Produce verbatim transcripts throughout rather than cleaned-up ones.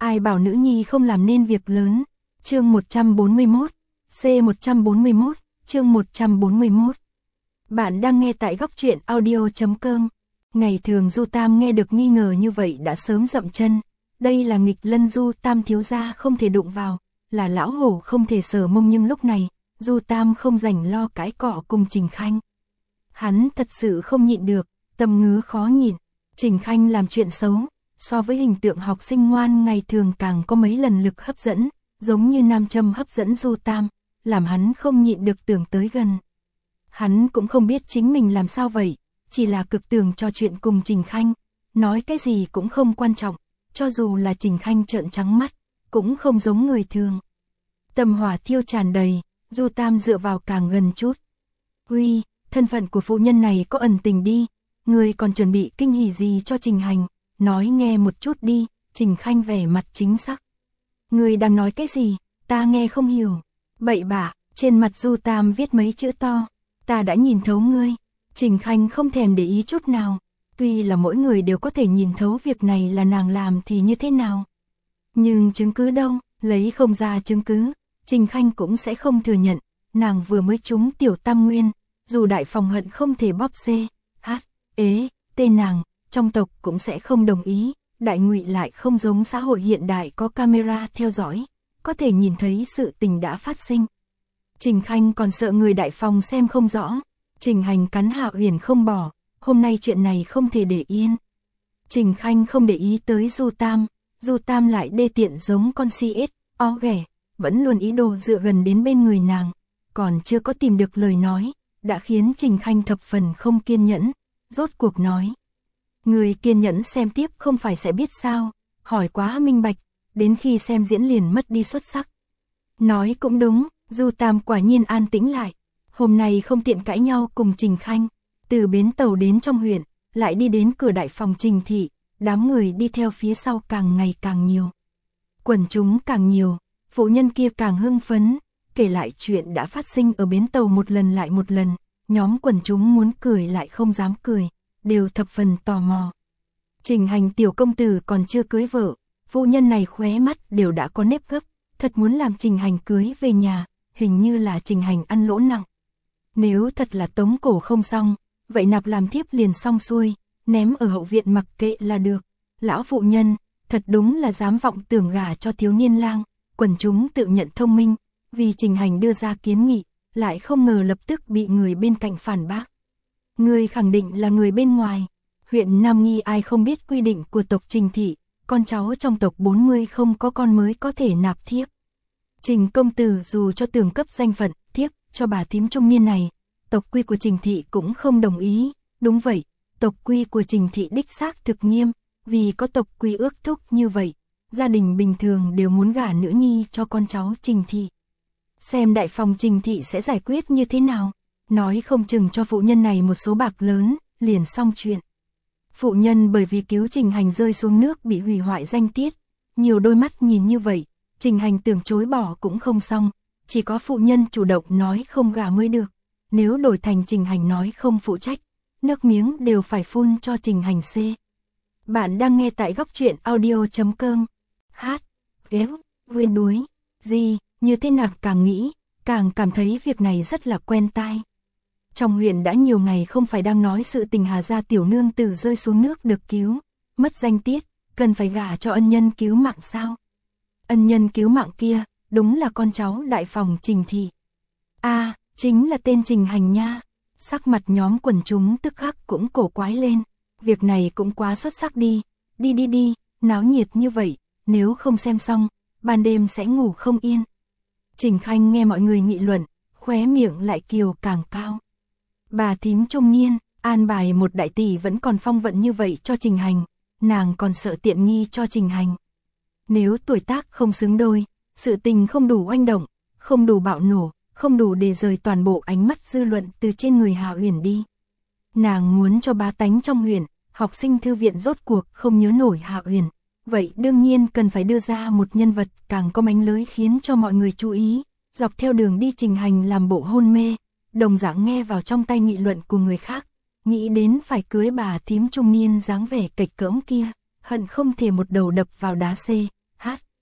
Ai bảo nữ nhi không làm nên việc lớn. Chương một trăm bốn mươi mốt, C một trăm bốn mươi mốt, chương một trăm bốn mươi mốt. Bạn đang nghe tại góc truyện audio chấm com. Ngày thường Du Tam nghe được nghi ngờ như vậy đã sớm dậm chân. Đây là nghịch lân Du Tam thiếu gia không thể đụng vào, là lão hổ không thể sờ mông, nhưng lúc này, Du Tam không rảnh lo cãi cọ cùng Trình Khanh. Hắn thật sự không nhịn được, tâm ngứa khó nhịn. Trình Khanh làm chuyện xấu, so với hình tượng học sinh ngoan ngày thường càng có mấy lần lực hấp dẫn, giống như nam châm hấp dẫn Du Tam, làm hắn không nhịn được tưởng tới gần. Hắn cũng không biết chính mình làm sao vậy, chỉ là cực tưởng trò chuyện cùng Trình Khanh, nói cái gì cũng không quan trọng, cho dù là Trình Khanh trợn trắng mắt, cũng không giống người thường. Tâm hỏa thiêu tràn đầy, Du Tam dựa vào càng gần chút. Uy, thân phận của phụ nhân này có ẩn tình đi, người còn chuẩn bị kinh hỉ gì cho Trình Hành, nói nghe một chút đi. Trình Khanh vẻ mặt chính xác. Người đang nói cái gì, ta nghe không hiểu. Bậy bạ, trên mặt Du Tam viết mấy chữ to, ta đã nhìn thấu ngươi. Trình Khanh không thèm để ý chút nào, tuy là mỗi người đều có thể nhìn thấu việc này là nàng làm thì như thế nào. Nhưng chứng cứ đâu, lấy không ra chứng cứ, Trình Khanh cũng sẽ không thừa nhận, nàng vừa mới trúng tiểu tam nguyên, dù đại phòng hận không thể bóp C, H, ế, tên nàng, trong tộc cũng sẽ không đồng ý, đại ngụy lại không giống xã hội hiện đại có camera theo dõi, có thể nhìn thấy sự tình đã phát sinh. Trình Khanh còn sợ người đại phòng xem không rõ, Trình Hành cắn Hạ Uyển không bỏ, hôm nay chuyện này không thể để yên. Trình Khanh không để ý tới Du Tam, Du Tam lại đê tiện giống con si ết, o ghẻ, vẫn luôn ý đồ dựa gần đến bên người nàng, còn chưa có tìm được lời nói, đã khiến Trình Khanh thập phần không kiên nhẫn, rốt cuộc nói. Người kiên nhẫn xem tiếp không phải sẽ biết sao, hỏi quá minh bạch, đến khi xem diễn liền mất đi xuất sắc. Nói cũng đúng, Du Tam quả nhiên an tĩnh lại, hôm nay không tiện cãi nhau cùng Trình Khanh, từ bến tàu đến trong huyện, lại đi đến cửa đại phòng Trình thị, đám người đi theo phía sau càng ngày càng nhiều. Quần chúng càng nhiều, phụ nhân kia càng hưng phấn, kể lại chuyện đã phát sinh ở bến tàu một lần lại một lần, nhóm quần chúng muốn cười lại không dám cười, đều thập phần tò mò. Trình Hành tiểu công tử còn chưa cưới vợ, phụ nhân này khóe mắt đều đã có nếp gấp, thật muốn làm Trình Hành cưới về nhà, hình như là Trình Hành ăn lỗ nặng. Nếu thật là tống cổ không xong, vậy nạp làm thiếp liền xong xuôi, ném ở hậu viện mặc kệ là được. Lão phụ nhân, thật đúng là dám vọng tưởng gả cho thiếu niên lang, quần chúng tự nhận thông minh, vì Trình Hành đưa ra kiến nghị, lại không ngờ lập tức bị người bên cạnh phản bác. Người khẳng định là người bên ngoài, huyện Nam Nghi ai không biết quy định của tộc Trình thị, con cháu trong tộc bốn mươi không có con mới có thể nạp thiếp. Trình công tử dù cho tưởng cấp danh phận thiếp cho bà thím trung niên này, tộc quy của Trình thị cũng không đồng ý. Đúng vậy, tộc quy của Trình thị đích xác thực nghiêm, vì có tộc quy ước thúc như vậy, gia đình bình thường đều muốn gả nữ nhi cho con cháu Trình thị. Xem đại phòng Trình thị sẽ giải quyết như thế nào, nói không chừng cho phụ nhân này một số bạc lớn, liền xong chuyện. Phụ nhân bởi vì cứu Trình Hành rơi xuống nước bị hủy hoại danh tiết, nhiều đôi mắt nhìn như vậy, Trình Hành tưởng chối bỏ cũng không xong, chỉ có phụ nhân chủ động nói không gả mới được, nếu đổi thành Trình Hành nói không phụ trách, nước miếng đều phải phun cho Trình Hành C. Bạn đang nghe tại góc truyện audio chấm com. Hát, éo, nguyên đuối, gì, như thế nào càng nghĩ, càng cảm thấy việc này rất là quen tai. Trong huyện đã nhiều ngày không phải đang nói sự tình Hà gia tiểu nương tử rơi xuống nước được cứu, mất danh tiết, cần phải gả cho ân nhân cứu mạng sao? Ân nhân cứu mạng kia, đúng là con cháu đại phòng Trình thị. A, à, chính là tên Trình Hành nha. Sắc mặt nhóm quần chúng tức khắc cũng cổ quái lên, việc này cũng quá xuất sắc đi, đi đi đi, náo nhiệt như vậy, nếu không xem xong, ban đêm sẽ ngủ không yên. Trình Khanh nghe mọi người nghị luận, khóe miệng lại kiều càng cao. Bà thím trung niên, an bài một đại tỷ vẫn còn phong vận như vậy cho Trình Hành, nàng còn sợ tiện nghi cho Trình Hành. Nếu tuổi tác không xứng đôi, sự tình không đủ oanh động, không đủ bạo nổ, không đủ để rời toàn bộ ánh mắt dư luận từ trên người Hạ Uyển đi. Nàng muốn cho bá tánh trong huyện, học sinh thư viện rốt cuộc không nhớ nổi Hạ Uyển, vậy đương nhiên cần phải đưa ra một nhân vật càng có mánh lới khiến cho mọi người chú ý. Dọc theo đường đi Trình Hành làm bộ hôn mê, đồng dạng nghe vào trong tay nghị luận của người khác, nghĩ đến phải cưới bà thím trung niên dáng vẻ kịch cỡm kia, hận không thể một đầu đập vào đá C, hát,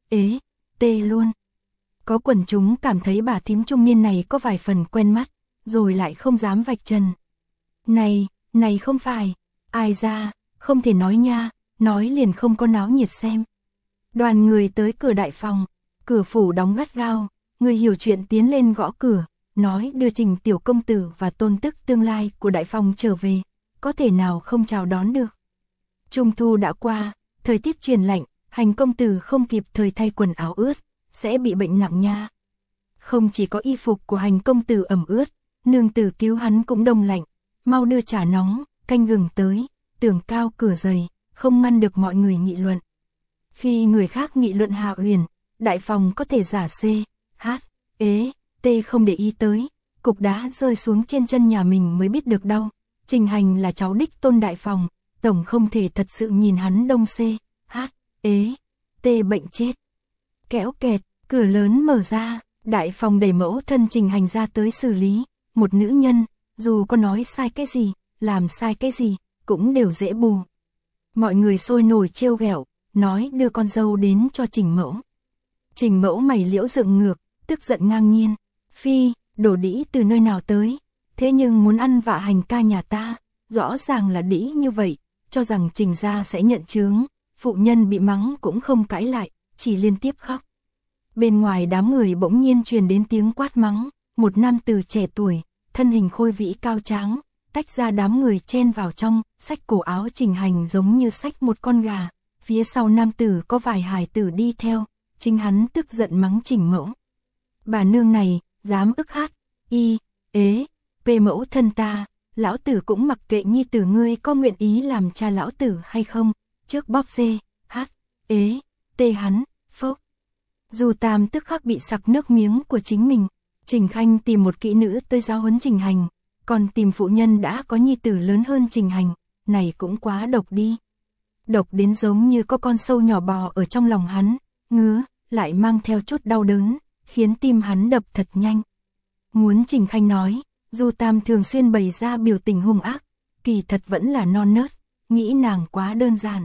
ế, tê luôn. Có quần chúng cảm thấy bà thím trung niên này có vài phần quen mắt, rồi lại không dám vạch trần. Này, này không phải, ai ra, không thể nói nha, nói liền không có náo nhiệt xem. Đoàn người tới cửa đại phòng, cửa phủ đóng gắt gao, người hiểu chuyện tiến lên gõ cửa, nói đưa Trình tiểu công tử và tôn tức tương lai của đại phòng trở về, có thể nào không chào đón được. Trung thu đã qua, thời tiết chuyển lạnh, Hành công tử không kịp thời thay quần áo ướt, sẽ bị bệnh nặng nha. Không chỉ có y phục của Hành công tử ẩm ướt, nương tử cứu hắn cũng đông lạnh, mau đưa trà nóng, canh gừng tới, tường cao cửa dày, không ngăn được mọi người nghị luận. Khi người khác nghị luận Hạ Huyền, đại phòng có thể giả C, H, ế, T không để ý tới, cục đá rơi xuống trên chân nhà mình mới biết được đau. Trình Hành là cháu đích tôn đại phòng, tổng không thể thật sự nhìn hắn đông C, H, ế, T bệnh chết. Kéo kẹt, cửa lớn mở ra, đại phòng đẩy mẫu thân Trình Hành ra tới xử lý. Một nữ nhân, dù có nói sai cái gì, làm sai cái gì, cũng đều dễ bù. Mọi người sôi nổi trêu ghẹo, nói đưa con dâu đến cho Trình mẫu. Trình mẫu mày liễu dựng ngược, tức giận ngang nhiên. Phi, đổ đĩ từ nơi nào tới, thế nhưng muốn ăn vạ Hành ca nhà ta, rõ ràng là đĩ như vậy, cho rằng Trình gia sẽ nhận chướng. Phụ nhân bị mắng cũng không cãi lại, chỉ liên tiếp khóc. Bên ngoài đám người bỗng nhiên truyền đến tiếng quát mắng, một nam tử trẻ tuổi, thân hình khôi vĩ cao tráng, tách ra đám người chen vào trong, xách cổ áo Trình Hành giống như xách một con gà, phía sau nam tử có vài hài tử đi theo, chính hắn tức giận mắng Trình mẫu. Bà nương này, dám ức hát, y, ế, p mẫu thân ta, lão tử cũng mặc kệ nhi tử ngươi có nguyện ý làm cha lão tử hay không, trước bóp C, H, ế, T hắn, phốc. Dù Tam tức khắc bị sặc nước miếng của chính mình, Trình Khanh tìm một kỹ nữ tới giáo huấn Trình Hành, còn tìm phụ nhân đã có nhi tử lớn hơn Trình Hành, này cũng quá độc đi. Độc đến giống như có con sâu nhỏ bò ở trong lòng hắn, ngứa, lại mang theo chút đau đớn, khiến tim hắn đập thật nhanh. Muốn Trình Khanh nói, dù Tam thường xuyên bày ra biểu tình hung ác, kỳ thật vẫn là non nớt, nghĩ nàng quá đơn giản.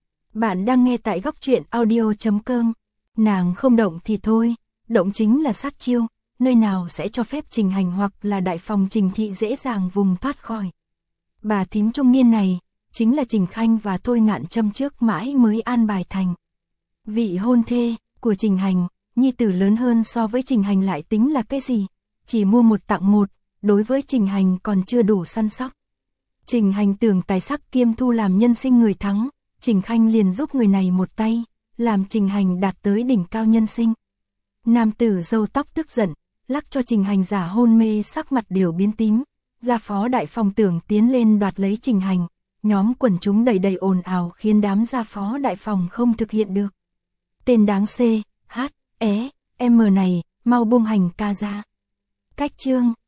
Bạn đang nghe tại góc truyện audio chấm com. Nàng không động thì thôi, động chính là sát chiêu, nơi nào sẽ cho phép Trình Hành hoặc là đại phòng Trình thị dễ dàng vùng thoát khỏi. Bà thím trung niên này, chính là Trình Khanh và Thôi Ngạn châm trước mãi mới an bài thành. Vị hôn thê của Trình Hành, nhi tử lớn hơn so với Trình Hành lại tính là cái gì? Chỉ mua một tặng một, đối với Trình Hành còn chưa đủ săn sóc. Trình Hành tưởng tài sắc kiêm thu làm nhân sinh người thắng, Trình Khanh liền giúp người này một tay, làm Trình Hành đạt tới đỉnh cao nhân sinh. Nam tử râu tóc tức giận, lắc cho Trình Hành giả hôn mê, sắc mặt đều biến tím. Gia phó đại phòng tưởng tiến lên đoạt lấy Trình Hành, nhóm quần chúng đầy đầy ồn ào khiến đám gia phó đại phòng không thực hiện được. Tên đáng C, H, E, M này, mau buông Hành ca ra. Cách chương